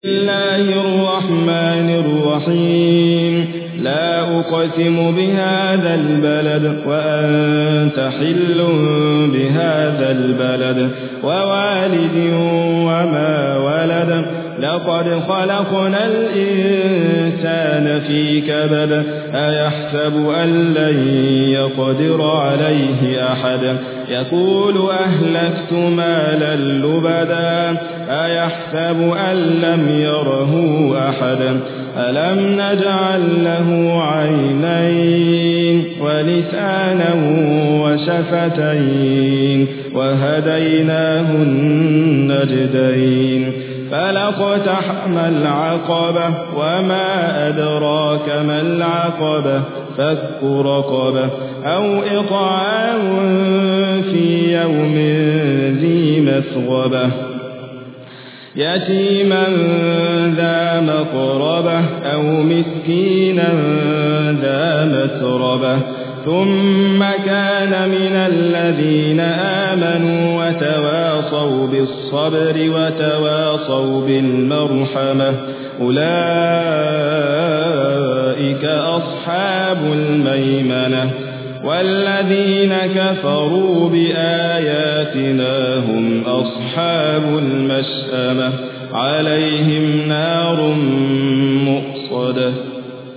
الله الرحمن الرحيم لا أقسم بهذا البلد وأنت حل بهذا البلد ووالد وما ولد لقد خلقنا الإنسان في كبد أيحسب أن لن يقدر عليه أحد يقول أهلكت مالا لبدا أيحسب أن لم يره أحد ألم نجعل له عينين ولسانا وشفتين وهديناه النجدين فلاقتحم العقبة وما أدراك ما العقبة فك رقبة أو إطعام في يوم ذي مسغبة يتيما ذا مقربة أو مسكينا ذا مسربة ثم كان من الذين آمنوا وتواصوا بالصبر وتواصوا بالمرحمة أولئك أصحاب الميمنة والذين كفروا بآياتنا هم أصحاب المشأمة عليهم نار مؤصدة